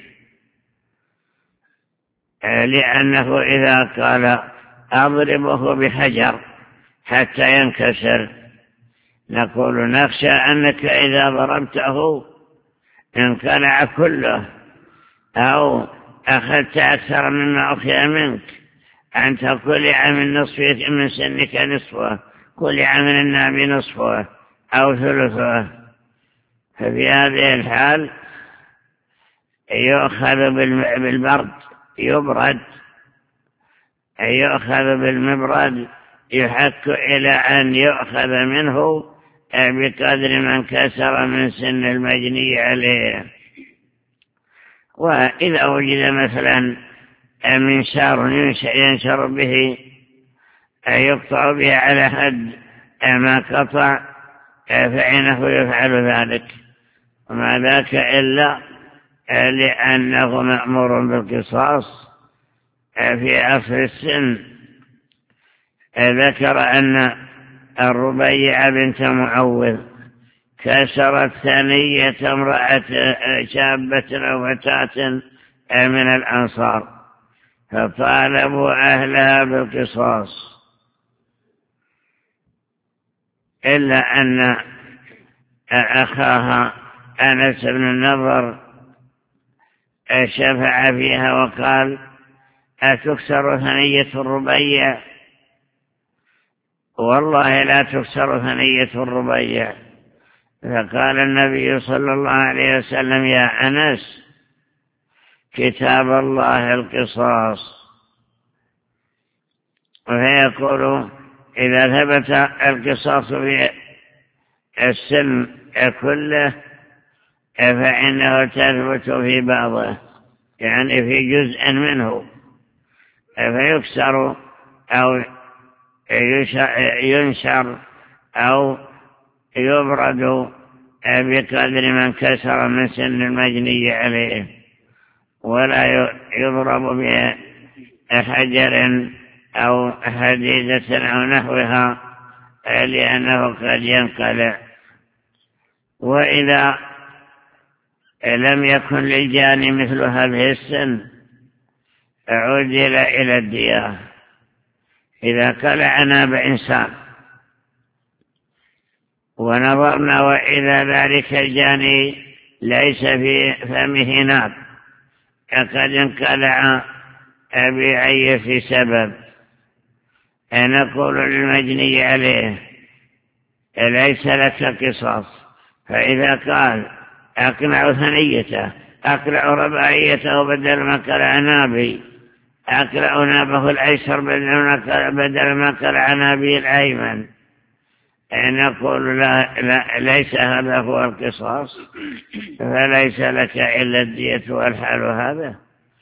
لأنه إذا قال: أضربه بحجر حتى ينكسر، نقول: نخشى أنك إذا ضربته انقلع كله، أو أخذت أكثر مما أخذ منك، أنت كلع من نصفك من سنك نصفه، كلع من الناب نصفه أو ثلثه. ففي هذه الحال يؤخذ بالبرد، يبرد، يؤخذ بالمبرد، يحك إلى أن يؤخذ منه بقدر من كسر من سن المجني عليه. وإذا وجد مثلا منشار ينشر به يقطع به على حد ما قطع فإنه يفعل ذلك، وما ذاك إلا لأنه مأمور بالقصاص في أصل السن. ذكر أن الربيع بنت معوذ كسرت ثنية امرأة شابة أو فتاة من الأنصار، فطالبوا أهلها بالقصاص، إلا أن أخاها أنس بن النضر شفع فيها وقال: أتكسر ثنية الربيع؟ والله لا تكسر ثنية الربيع. فقال النبي صلى الله عليه وسلم: يا أنس، كتاب الله القصاص. ويقول: إذا ثبت القصاص في السن كله فإنه تثبت في بعضه، يعني في جزء منه، فيكسر أو ينشر أو يبرد بقدر من كسر من سن المجني عليه، ولا يضرب بحجر أو حديدة أو نحوها لأنه قد ينقلع. وإذا لم يكن للجاني مثل هذه السن عدل إلى الدية. إذا قلع ناب إنسان ونظرنا وإذا ذلك الجاني ليس في فمه ناب قد انقلع بأي سبب، نقول للمجني عليه ليس لك قصاص. فإذا قال أقلع ثنيته، أقلع رباعيته بدل ما قلع نابي، أقلع نابه الأيسر بدل ما قلع نابي الأيمن، نقول لا, لا ليس هذا هو القصاص، فليس لك إلا الدية والحال هذا.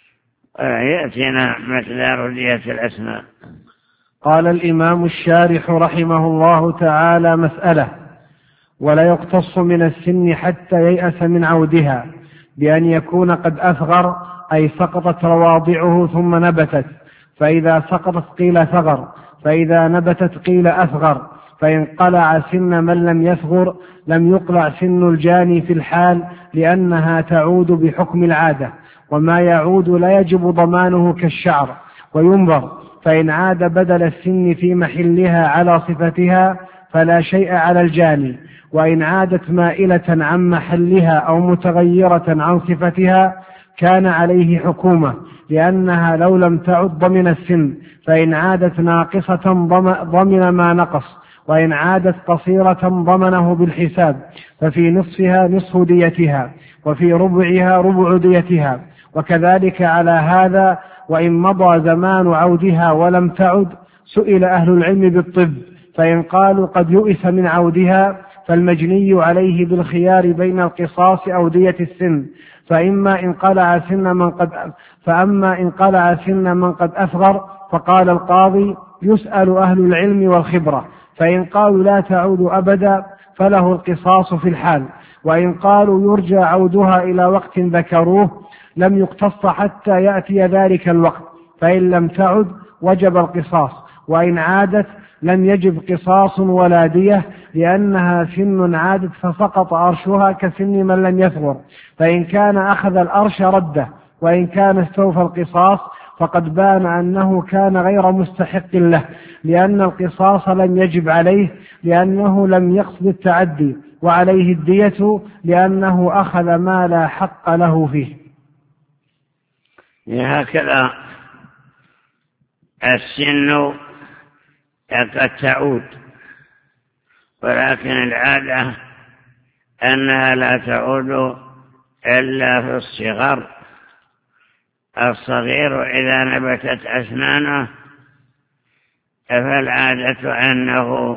يأتينا مقدار دية الأسنان. قال الإمام الشارح رحمه الله تعالى: مسألة: ولا يقتص من السن حتى ييأس من عودها بأن يكون قد أثغر، أي سقطت رواضعه ثم نبتت، فإذا سقطت قيل ثغر، فإذا نبتت قيل أثغر. فإن قلع سن من لم يثغر لم يقلع سن الجاني في الحال، لأنها تعود بحكم العادة، وما يعود لا يجب ضمانه كالشعر. وينظر، فإن عاد بدل السن في محلها على صفتها فلا شيء على الجاني، وإن عادت مائلة عن محلها أو متغيرة عن صفتها كان عليه حكومة، لأنها لو لم تعد ضمن السن، فإن عادت ناقصة ضمن ما نقص، وإن عادت قصيرة ضمنه بالحساب، ففي نصفها نصف ديتها، وفي ربعها ربع ديتها. وكذلك على هذا وإن مضى زمان عودها ولم تعد سئل أهل العلم بالطب، فإن قالوا قد يؤس من عودها فالمجني عليه بالخيار بين القصاص أو دية السن، فإما إن قلع سن من قد فأما إن قلع سن من قد أثغر فقال القاضي يسأل أهل العلم والخبرة، فإن قالوا لا تعود أبدا فله القصاص في الحال، وإن قالوا يرجى عودها إلى وقت ذكروه لم يقتص حتى يأتي ذلك الوقت، فإن لم تعد وجب القصاص، وإن عادت لم يجب قصاص ولا دية، لأنها سن عادت فسقط أرشها كسن من لم يثغر، فإن كان أخذ الأرش رده، وإن كان استوفى القصاص فقد بان أنه كان غير مستحق له، لأن القصاص لم يجب عليه لأنه لم يقصد التعدي، وعليه الدية لأنه أخذ ما لا حق له فيه. هكذا السن قد تعود، ولكن العادة أنها لا تعود إلا في الصغر. الصغير إذا نبتت أسنانه فالعادة أنه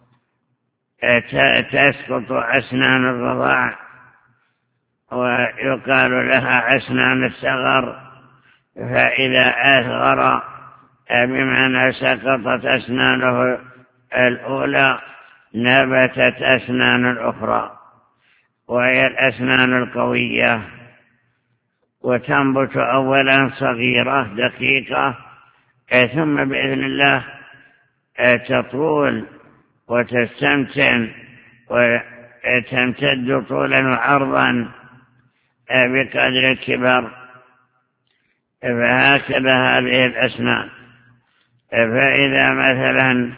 تسقط أسنان الرضاع، ويقال لها أسنان الصغر، فإذا أثغر بمعنى سقطت أسنانه الأولى نبتت أسنان الأخرى، وهي الأسنان القوية، وتنبت أولا صغيرة دقيقة، ثم بإذن الله تطول وتستمتن وتمتد طولا وعرضا بقدر الكبر. فهكذا هذه الأسنان. فإذا مثلا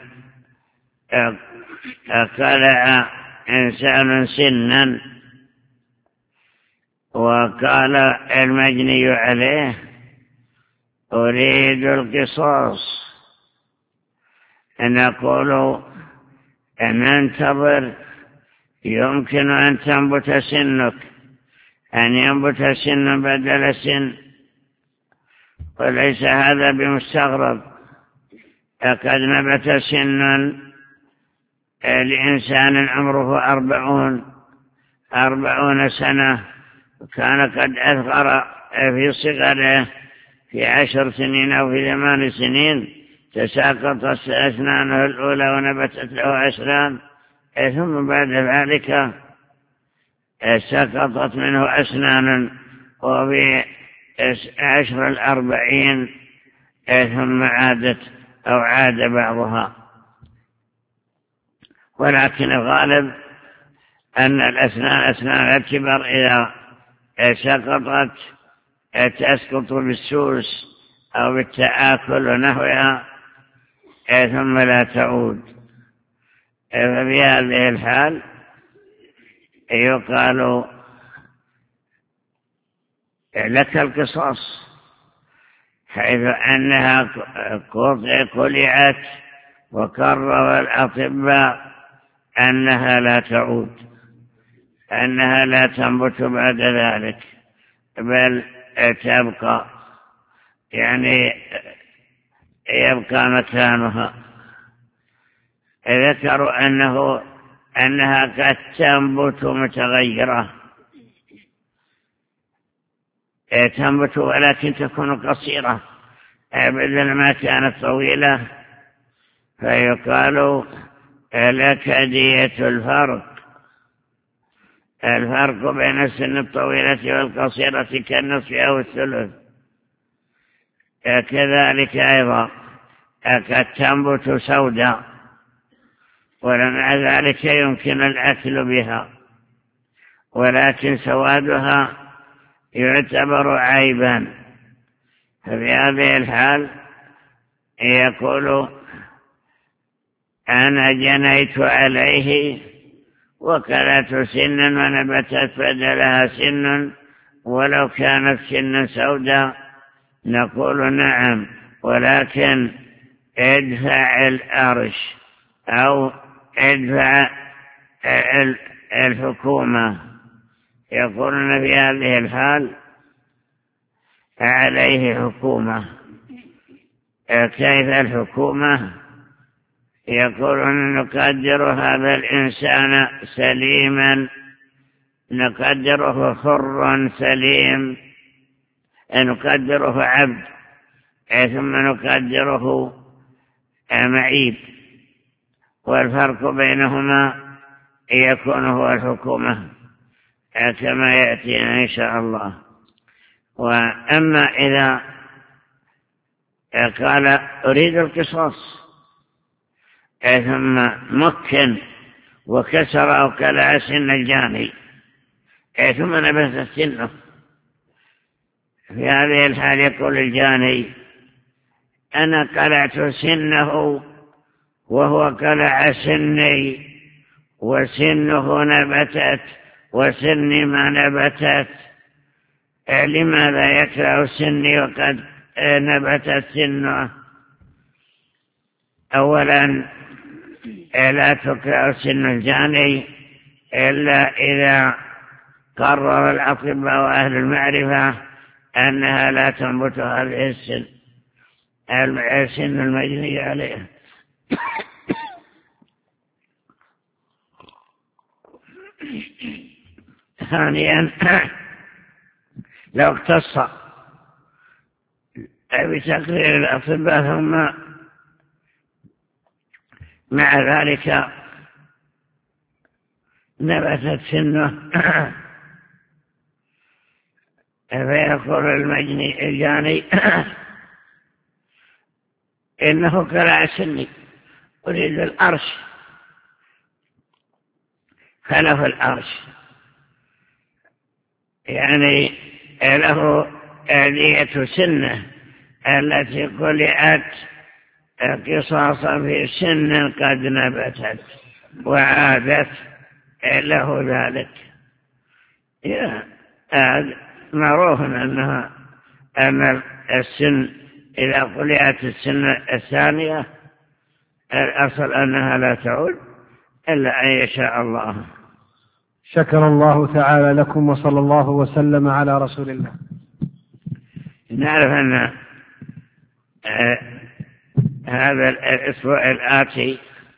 قلع إنسان سنا وقال المجني عليه أريد القصاص، نقول ننتظر، يمكن أن تنبت سنك، أن ينبت سن بدل سن، وليس هذا بمستغرب. قد نبت سنا لإنسان عمره أربعون أربعون سنة، كان قد أثغر في صغره في عشر سنين أو في ثمان سنين، تساقط أسنانه الأولى ونبتت له أسنان، ثم بعد ذلك سقطت منه أسنان وفي عشر الأربعين ثم عادت أو عاد بعضها، ولكن الغالب أن الأسنان أسنان الكبر إذا سقطت تسقط بالسوس أو بالتآكل ونحوها ثم لا تعود. ففي هذه الحال يقال لك القصاص، حيث أنها قلعت وقرر الأطباء أنها لا تعود، أنها لا تنبت بعد ذلك بل تبقى، يعني يبقى مكانها. ذكروا أنه أنها قد تنبت متغيرة، تنبت ولكن تكون قصيرة بدل ما كانت طويلة، فيقال لك دية الفرق. الفرق بين السن الطويلة والقصيرة كالنصف أو الثلث. كذلك أيضا قد تنبت سوداء ومع ذلك يمكن الأكل بها، ولكن سوادها يعتبر عيبا. ففي هذه الحال يقول أنا جنيت عليه وكلت سنا ونبتت بدلها سن، ولو كانت سنا سوداء نقول نعم، ولكن ادفع الأرش أو ادفع الحكومة. يقولون في هذه الحال عليه حكومة. كيف الحكومة؟ يقولون نقدر هذا الإنسان سليما، نقدره حر سليم، نقدره عبد، ثم نقدره معيب، والفرق بينهما يكون هو الحكومة كما يأتينا إن شاء الله. وأما إذا قال أريد القصاص ثم مكن وكسر أو كلع سن الجاني ثم نبت سنه، في هذه الحال يقول الجاني أنا قلعت سنه وهو قلع سني وسنه نبتت وسني ما نبتت، لماذا يكره سني وقد نبتت سنه؟ أولا لا تكره سن الجاني إلا إذا قرر الأطباء وأهل المعرفة أنها لا تنبت هذه السن السن المجني عليه. ثانيا لو اقتص بتقرير الأطباء ثم مع ذلك نبتت سنه فيقول المجني الجاني إنه كلع سني أريد الأرش، خلف الأرش، يعني له آلية سنة التي قلعت قصاصا في سن قد نبتت وعادت له ذلك. معروف أنها أن السن إذا قلعت السن الثانية الأصل أنها لا تعود إلا أن يشاء الله. شكر الله تعالى لكم وصلى الله وسلم على رسول الله. نعرف أن هذا الأسبوع الآتي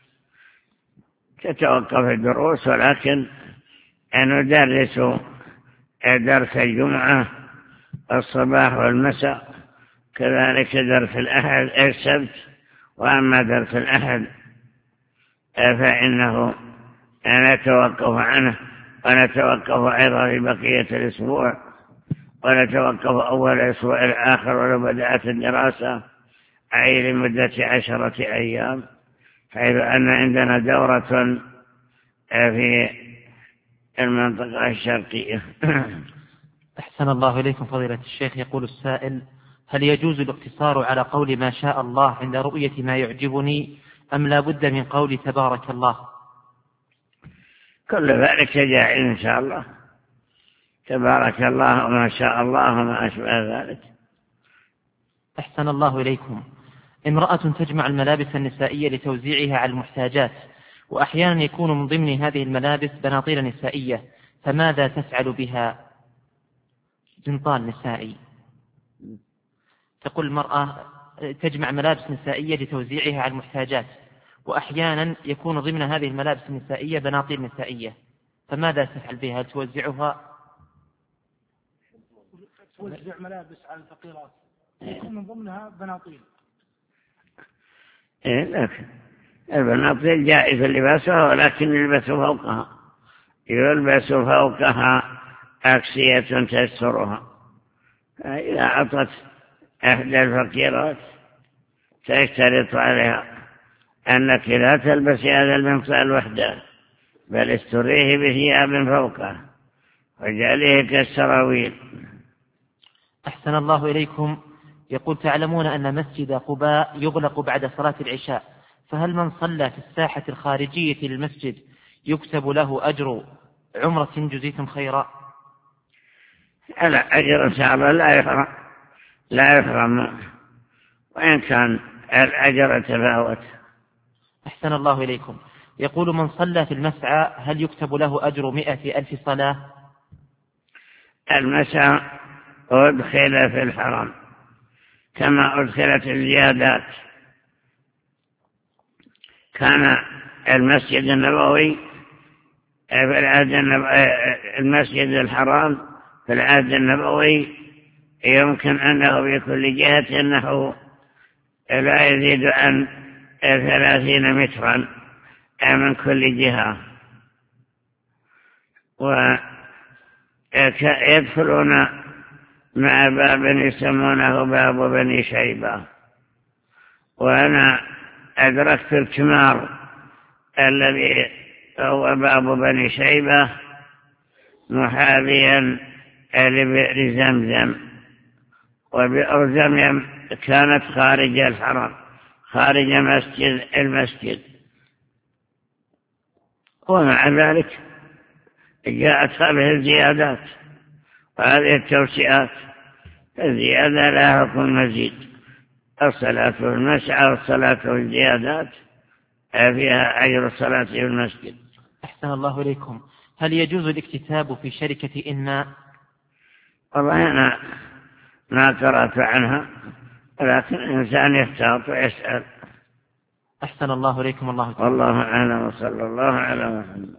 تتوقف الدروس، ولكن ندرس درس الجمعة الصباح والمساء، كذلك درس الأحد السبت. وأما درس الأحد فإنه نتوقف عنه ونتوقف أيضا في بقية الأسبوع، ونتوقف أول الأسبوع الآخر ولو بدأت الدراسة أي لمدة عشرة أيام، حيث أن عندنا دورة في المنطقة الشرقية. أحسن الله إليكم فضيلة الشيخ. يقول السائل: هل يجوز الاقتصار على قول ما شاء الله عند رؤية ما يعجبني، أم لا بد من قول تبارك الله؟ كل ذلك جائز إن شاء الله، تبارك الله وما شاء الله وما أشبه ذلك. أحسن الله إليكم. امرأة تجمع الملابس النسائية لتوزيعها على المحتاجات، وأحيانا يكون من ضمن هذه الملابس بناطيل نسائية، فماذا تفعل بها؟ جنطال نسائي. تقول المرأة تجمع ملابس نسائية لتوزيعها على المحتاجات، وأحيانا يكون ضمن هذه الملابس النسائية بناطيل نسائية، فماذا تفعل بها؟ توزعها؟ توزع ملابس على الفقيرات يكون من ضمنها بناطيل. إيه لكن البناطيل جائز لباسها، ولكن يلبس فوقها يلبس فوقها أكسية تسترها. إذا أعطت إحدى الفقيرات تشترط عليها أنك لا تلبسي هذا المنطال وحده، بل استريه بثياب فوقه وجعله كالسراويل. أحسن الله إليكم. يقول: تعلمون أن مسجد قباء يغلق بعد صلاة العشاء، فهل من صلى في الساحة الخارجية للمسجد يكتب له أجر عمرة جزيتم خيرا؟ لا، أجر إن شاء الله لا يحرم لا يحرم وإن كان الأجر تفاوت. أحسن الله إليكم. يقول: من صلى في المسعى هل يكتب له أجر مئة ألف صلاة؟ المسعى أدخل في الحرم كما أدخلت الزيادات. كان المسجد النبوي في العهد المسجد الحرام في العهد النبوي يمكن أنه بكل جهة أنه لا يزيد عن ثلاثين مترا من كل جهة، ويدخلون مع باب يسمونه باب بني شيبة. وأنا أدركت الكمار الذي هو باب بني شيبة محاذيا لبئر زمزم، وبئر زمزم كانت خارج الحرم خارج مسجد المسجد، ومع ذلك جاءت هذه الزيادات وهذه التوسعات. الزيادة لا حكم المزيد، الصلاة في المسعى والصلاة في الزيادات فيها أجر الصلاة في المسجد. أحسن الله إليكم. هل يجوز الاكتتاب في شركة إنماء؟ والله أنا ما قرأت عنها، ولكن الإنسان يحتاط ويسأل. أحسن الله إليكم. الله تعالى والله أعلم، وصلى الله على محمد.